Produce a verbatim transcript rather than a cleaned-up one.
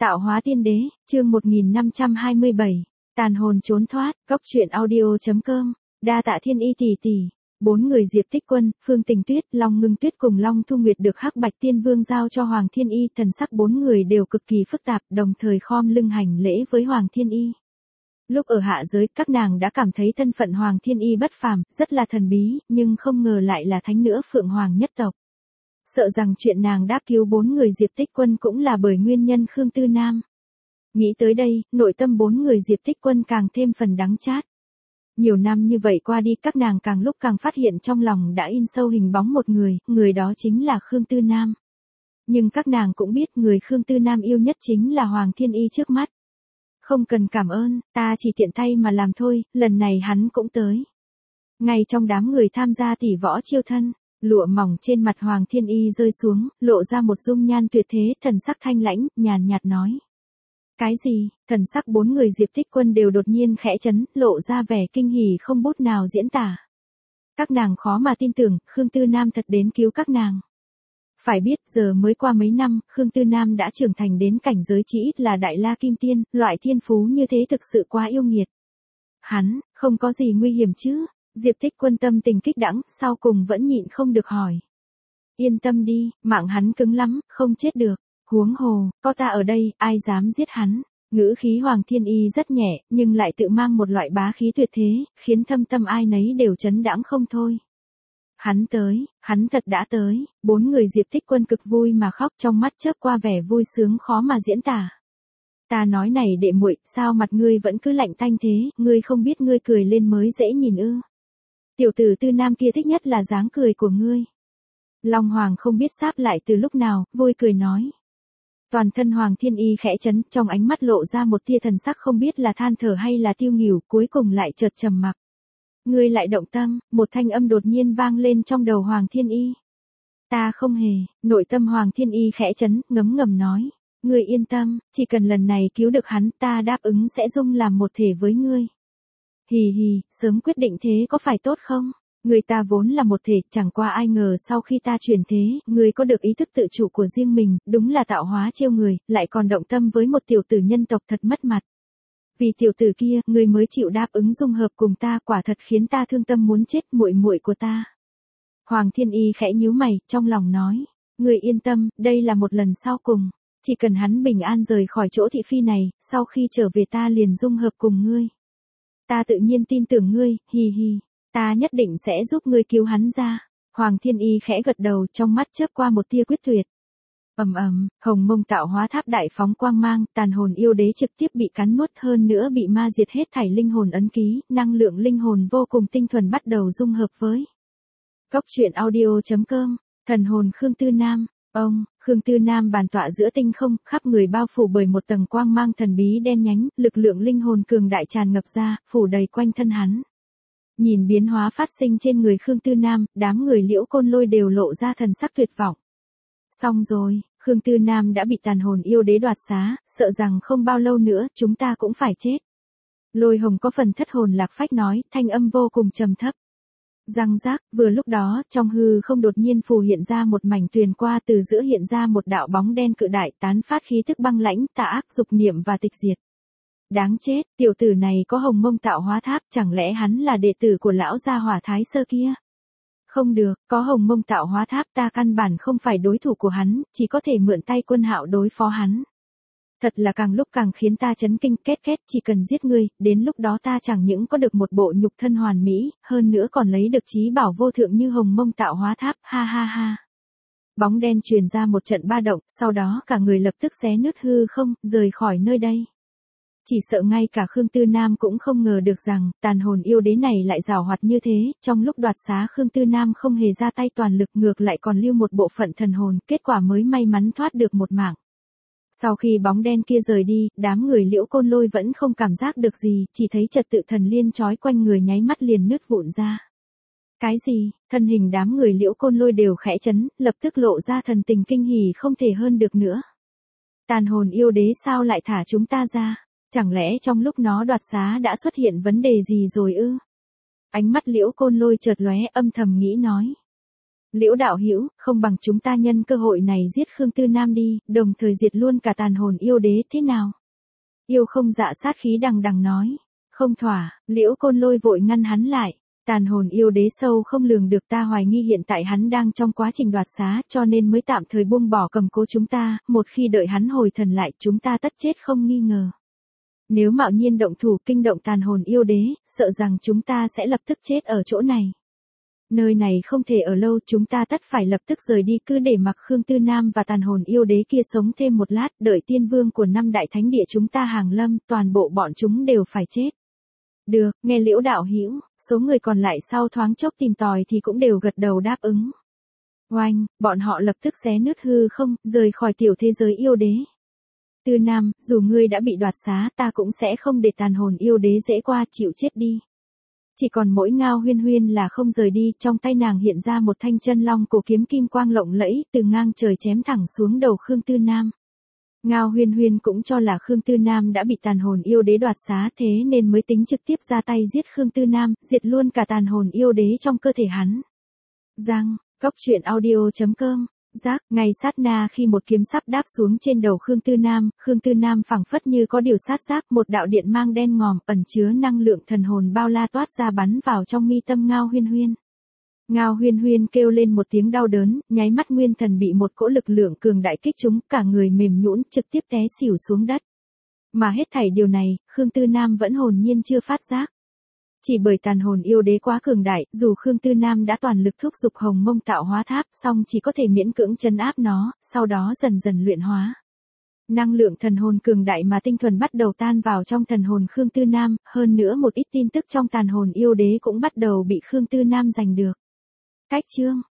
Tạo hóa tiên đế, chương một nghìn năm trăm hai mươi bảy. Tàn hồn trốn thoát, cốc truyện audio.com. Đa tạ thiên y tỷ tỷ. Bốn người Diệp Tích Quân, Phương Tình Tuyết, Long Ngưng Tuyết cùng Long Thu Nguyệt được Hắc Bạch Tiên Vương giao cho Hoàng Thiên Y, thần sắc bốn người đều cực kỳ phức tạp, đồng thời khom lưng hành lễ với Hoàng Thiên Y. Lúc ở hạ giới, các nàng đã cảm thấy thân phận Hoàng Thiên Y bất phàm, rất là thần bí, nhưng không ngờ lại là thánh nữ Phượng Hoàng nhất tộc. Sợ rằng chuyện nàng đáp cứu bốn người Diệp Tích Quân cũng là bởi nguyên nhân Khương Tư Nam. Nghĩ tới đây, nội tâm bốn người Diệp Tích Quân càng thêm phần đắng chát. Nhiều năm như vậy qua đi, các nàng càng lúc càng phát hiện trong lòng đã in sâu hình bóng một người, người đó chính là Khương Tư Nam. Nhưng các nàng cũng biết người Khương Tư Nam yêu nhất chính là Hoàng Thiên Y trước mắt. Không cần cảm ơn, ta chỉ tiện tay mà làm thôi, lần này hắn cũng tới. Ngay trong đám người tham gia tỷ võ chiêu thân, lụa mỏng trên mặt Hoàng Thiên Y rơi xuống, lộ ra một dung nhan tuyệt thế, thần sắc thanh lãnh, nhàn nhạt nói. Cái gì? Thần sắc bốn người Diệp Tích Quân đều đột nhiên khẽ chấn, lộ ra vẻ kinh hỉ không bút nào diễn tả. Các nàng khó mà tin tưởng, Khương Tư Nam thật đến cứu các nàng. Phải biết giờ mới qua mấy năm, Khương Tư Nam đã trưởng thành đến cảnh giới chỉ ít là Đại La Kim Tiên, loại thiên phú như thế thực sự quá yêu nghiệt. Hắn, không có gì nguy hiểm chứ? Diệp Tích Quân tâm tình kích đãng, sau cùng vẫn nhịn không được hỏi. Yên tâm đi, mạng hắn cứng lắm, không chết được. Huống hồ, có ta ở đây, ai dám giết hắn. Ngữ khí Hoàng Thiên Y rất nhẹ, nhưng lại tự mang một loại bá khí tuyệt thế, khiến thâm tâm ai nấy đều chấn đãng không thôi. Hắn tới, hắn thật đã tới. Bốn người Diệp Tích Quân cực vui mà khóc, trong mắt chớp qua vẻ vui sướng khó mà diễn tả. Ta nói này đệ muội, sao mặt ngươi vẫn cứ lạnh tanh thế, ngươi không biết ngươi cười lên mới dễ nhìn ư? Tiểu tử Tư Nam kia thích nhất là dáng cười của ngươi. Long Hoàng không biết sáp lại từ lúc nào, vui cười nói. Toàn thân Hoàng Thiên Y khẽ chấn, trong ánh mắt lộ ra một tia thần sắc không biết là than thở hay là tiêu nghỉu, cuối cùng lại chợt trầm mặc. Ngươi lại động tâm, một thanh âm đột nhiên vang lên trong đầu Hoàng Thiên Y. Ta không hề, nội tâm Hoàng Thiên Y khẽ chấn, ngấm ngầm nói. Ngươi yên tâm, chỉ cần lần này cứu được hắn, ta đáp ứng sẽ dung làm một thể với ngươi. Hì hì, sớm quyết định thế có phải tốt không? Người ta vốn là một thể, chẳng qua ai ngờ sau khi ta chuyển thế, người có được ý thức tự chủ của riêng mình, đúng là tạo hóa trêu người, lại còn động tâm với một tiểu tử nhân tộc thật mất mặt. Vì tiểu tử kia, người mới chịu đáp ứng dung hợp cùng ta, quả thật khiến ta thương tâm muốn chết, muội muội của ta. Hoàng Thiên Y khẽ nhíu mày, trong lòng nói, người yên tâm, đây là một lần sau cùng, chỉ cần hắn bình an rời khỏi chỗ thị phi này, sau khi trở về ta liền dung hợp cùng ngươi. Ta tự nhiên tin tưởng ngươi, hì hì. Ta nhất định sẽ giúp ngươi cứu hắn ra. Hoàng Thiên Y khẽ gật đầu, trong mắt chớp qua một tia quyết tuyệt. Ầm ầm, hồng mông tạo hóa tháp đại phóng quang mang, tàn hồn yêu đế trực tiếp bị cắn nuốt, hơn nữa bị ma diệt hết thảy linh hồn ấn ký, năng lượng linh hồn vô cùng tinh thuần bắt đầu dung hợp với. Cốc truyện audio.com, thần hồn Khương Tư Nam. Ông, Khương Tư Nam bàn tọa giữa tinh không, khắp người bao phủ bởi một tầng quang mang thần bí đen nhánh, lực lượng linh hồn cường đại tràn ngập ra, phủ đầy quanh thân hắn. Nhìn biến hóa phát sinh trên người Khương Tư Nam, đám người Liễu Côn Lôi đều lộ ra thần sắc tuyệt vọng. Xong rồi, Khương Tư Nam đã bị tàn hồn yêu đế đoạt xá, sợ rằng không bao lâu nữa chúng ta cũng phải chết. Lôi Hồng có phần thất hồn lạc phách nói, thanh âm vô cùng trầm thấp. Răng rác, vừa lúc đó, trong hư không đột nhiên phù hiện ra một mảnh tuyền qua, từ giữa hiện ra một đạo bóng đen cự đại tán phát khí thức băng lãnh, tà ác, dục niệm và tịch diệt. Đáng chết, tiểu tử này có hồng mông tạo hóa tháp, chẳng lẽ hắn là đệ tử của lão gia hỏa Thái Sơ kia? Không được, có hồng mông tạo hóa tháp ta căn bản không phải đối thủ của hắn, chỉ có thể mượn tay Quân Hạo đối phó hắn. Thật là càng lúc càng khiến ta chấn kinh, két két, chỉ cần giết ngươi, đến lúc đó ta chẳng những có được một bộ nhục thân hoàn mỹ, hơn nữa còn lấy được chí bảo vô thượng như hồng mông tạo hóa tháp, ha ha ha. Bóng đen truyền ra một trận ba động, sau đó cả người lập tức xé nứt hư không, rời khỏi nơi đây. Chỉ sợ ngay cả Khương Tư Nam cũng không ngờ được rằng, tàn hồn yêu đế này lại giàu hoạt như thế, trong lúc đoạt xá Khương Tư Nam không hề ra tay toàn lực, ngược lại còn lưu một bộ phận thần hồn, kết quả mới may mắn thoát được một mạng. Sau khi bóng đen kia rời đi, đám người Liễu Côn Lôi vẫn không cảm giác được gì, chỉ thấy trật tự thần liên trói quanh người nháy mắt liền nứt vụn ra. Cái gì? Thân hình đám người Liễu Côn Lôi đều khẽ chấn, lập tức lộ ra thần tình kinh hỉ không thể hơn được nữa. Tàn hồn yêu đế sao lại thả chúng ta ra? Chẳng lẽ trong lúc nó đoạt xá đã xuất hiện vấn đề gì rồi ư? Ánh mắt Liễu Côn Lôi chợt lóe, âm thầm nghĩ nói. Liễu đạo hữu, không bằng chúng ta nhân cơ hội này giết Khương Tư Nam đi, đồng thời diệt luôn cả tàn hồn yêu đế thế nào? Yêu không dạ sát khí đằng đằng nói. Không thỏa, Liễu Côn Lôi vội ngăn hắn lại. Tàn hồn yêu đế sâu không lường được, ta hoài nghi hiện tại hắn đang trong quá trình đoạt xá, cho nên mới tạm thời buông bỏ cầm cố chúng ta, một khi đợi hắn hồi thần lại chúng ta tất chết không nghi ngờ. Nếu mạo nhiên động thủ kinh động tàn hồn yêu đế, sợ rằng chúng ta sẽ lập tức chết ở chỗ này. Nơi này không thể ở lâu, chúng ta tất phải lập tức rời đi, cứ để mặc Khương Tư Nam và tàn hồn yêu đế kia sống thêm một lát, đợi tiên vương của năm đại thánh địa chúng ta hàng lâm, toàn bộ bọn chúng đều phải chết. Được, nghe Liễu đạo hữu, số người còn lại sau thoáng chốc tìm tòi thì cũng đều gật đầu đáp ứng. Oanh, bọn họ lập tức xé nứt hư không, rời khỏi tiểu thế giới yêu đế. Tư Nam, dù ngươi đã bị đoạt xá, ta cũng sẽ không để tàn hồn yêu đế dễ qua, chịu chết đi. Chỉ còn mỗi Ngao Huyên Huyên là không rời đi, trong tay nàng hiện ra một thanh chân long cổ kiếm kim quang lộng lẫy, từ ngang trời chém thẳng xuống đầu Khương Tư Nam. Ngao Huyên Huyên cũng cho là Khương Tư Nam đã bị tàn hồn yêu đế đoạt xá, thế nên mới tính trực tiếp ra tay giết Khương Tư Nam, diệt luôn cả tàn hồn yêu đế trong cơ thể hắn. Giang, Cốc Truyện Audio chấm com. Giác, ngay sát na khi một kiếm sắp đáp xuống trên đầu Khương Tư Nam, Khương Tư Nam phảng phất như có điều sát giác, một đạo điện mang đen ngòm ẩn chứa năng lượng thần hồn bao la toát ra bắn vào trong mi tâm Ngao Huyên Huyên. Ngao Huyên Huyên kêu lên một tiếng đau đớn, nháy mắt nguyên thần bị một cỗ lực lượng cường đại kích trúng, cả người mềm nhũn, trực tiếp té xỉu xuống đất. Mà hết thảy điều này, Khương Tư Nam vẫn hồn nhiên chưa phát giác. Chỉ bởi tàn hồn yêu đế quá cường đại, dù Khương Tư Nam đã toàn lực thúc giục Hồng Mông tạo hóa tháp, song chỉ có thể miễn cưỡng trấn áp nó, sau đó dần dần luyện hóa. Năng lượng thần hồn cường đại mà tinh thuần bắt đầu tan vào trong thần hồn Khương Tư Nam, hơn nữa một ít tin tức trong tàn hồn yêu đế cũng bắt đầu bị Khương Tư Nam giành được. Cách chương